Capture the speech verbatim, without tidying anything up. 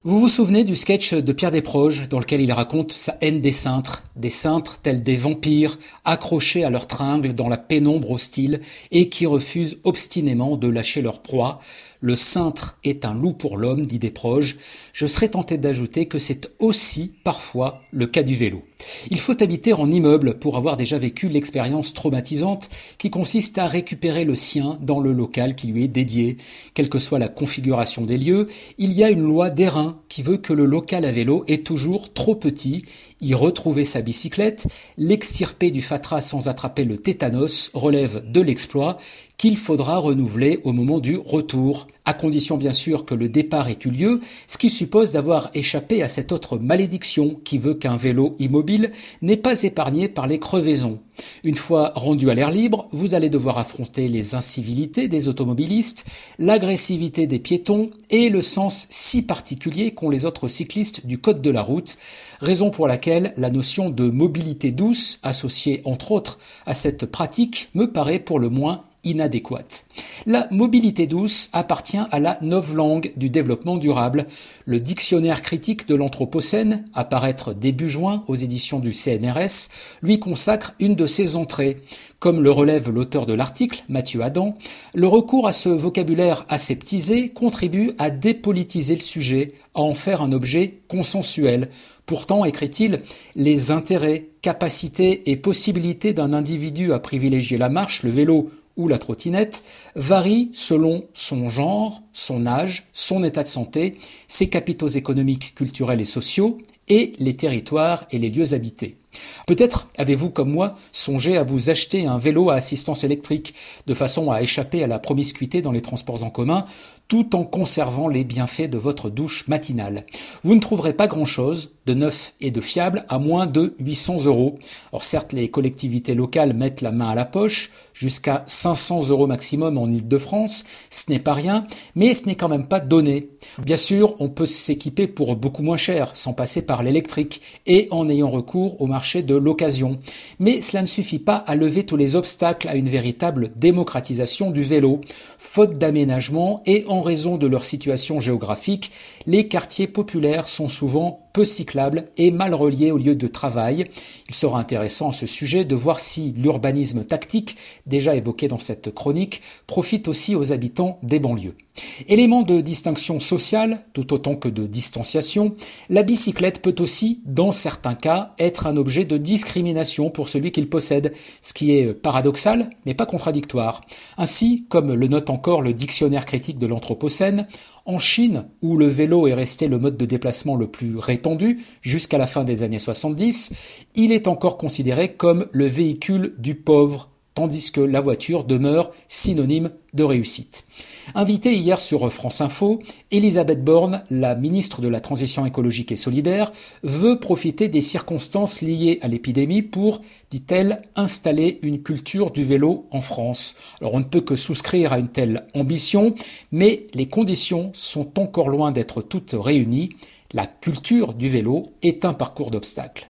Vous vous souvenez du sketch de Pierre Desproges dans lequel il raconte sa haine des cintres, des cintres tels des vampires accrochés à leurs tringles dans la pénombre hostile et qui refusent obstinément de lâcher leur proie. Le cintre est un loup pour l'homme, dit Desproges. Je serais tenté d'ajouter que c'est aussi parfois le cas du vélo. Il faut habiter en immeuble pour avoir déjà vécu l'expérience traumatisante qui consiste à récupérer le sien dans le local qui lui est dédié. Quelle que soit la configuration des lieux, il y a une loi d'airain qui veut que le local à vélo est toujours trop petit. Y retrouver sa bicyclette, l'extirper du fatras sans attraper le tétanos relève de l'exploit qu'il faudra renouveler au moment du retour, à condition bien sûr que le départ ait eu lieu, ce qui suppose d'avoir échappé à cette autre malédiction qui veut qu'un vélo immobile n'est pas épargné par les crevaisons. Une fois rendu à l'air libre, vous allez devoir affronter les incivilités des automobilistes, l'agressivité des piétons et le sens si particulier qu'ont les autres cyclistes du code de la route, raison pour laquelle la notion de mobilité douce, associée entre autres à cette pratique, me paraît pour le moins inadéquate. La mobilité douce appartient à la novlangue du développement durable. Le dictionnaire critique de l'Anthropocène, à paraître début juin aux éditions du C N R S, lui consacre une de ses entrées. Comme le relève l'auteur de l'article, Mathieu Adam, le recours à ce vocabulaire aseptisé contribue à dépolitiser le sujet, à en faire un objet consensuel. Pourtant, écrit-il, les intérêts, capacités et possibilités d'un individu à privilégier la marche, le vélo ou la trottinette varie selon son genre, son âge, son état de santé, ses capitaux économiques, culturels et sociaux, et les territoires et les lieux habités. Peut-être avez-vous, comme moi, songé à vous acheter un vélo à assistance électrique, de façon à échapper à la promiscuité dans les transports en commun, tout en conservant les bienfaits de votre douche matinale. Vous ne trouverez pas grand-chose de neuf et de fiable à moins de huit cents euros. Or certes, les collectivités locales mettent la main à la poche, jusqu'à cinq cents euros maximum en Île-de-France, ce n'est pas rien, mais ce n'est quand même pas donné. Bien sûr, on peut s'équiper pour beaucoup moins cher, sans passer par l'électrique, et en ayant recours au marché de l'occasion. Mais cela ne suffit pas à lever tous les obstacles à une véritable démocratisation du vélo. Faute d'aménagement et en raison de leur situation géographique, les quartiers populaires sont souvent peu cyclables et mal reliés aux lieux de travail. Il sera intéressant à ce sujet de voir si l'urbanisme tactique, déjà évoqué dans cette chronique, profite aussi aux habitants des banlieues. Élément de distinction sociale, tout autant que de distanciation, la bicyclette peut aussi, dans certains cas, être un objet de discrimination pour celui qui le possède, ce qui est paradoxal, mais pas contradictoire. Ainsi, comme le note encore le dictionnaire critique de l'Anthropocène, en Chine, où le vélo est resté le mode de déplacement le plus répandu jusqu'à la fin des années soixante-dix, il est encore considéré comme le véhicule du pauvre, tandis que la voiture demeure synonyme de réussite. Invitée hier sur France Info, Elisabeth Borne, la ministre de la Transition écologique et solidaire, veut profiter des circonstances liées à l'épidémie pour, dit-elle, installer une culture du vélo en France. Alors on ne peut que souscrire à une telle ambition, mais les conditions sont encore loin d'être toutes réunies. La culture du vélo est un parcours d'obstacles.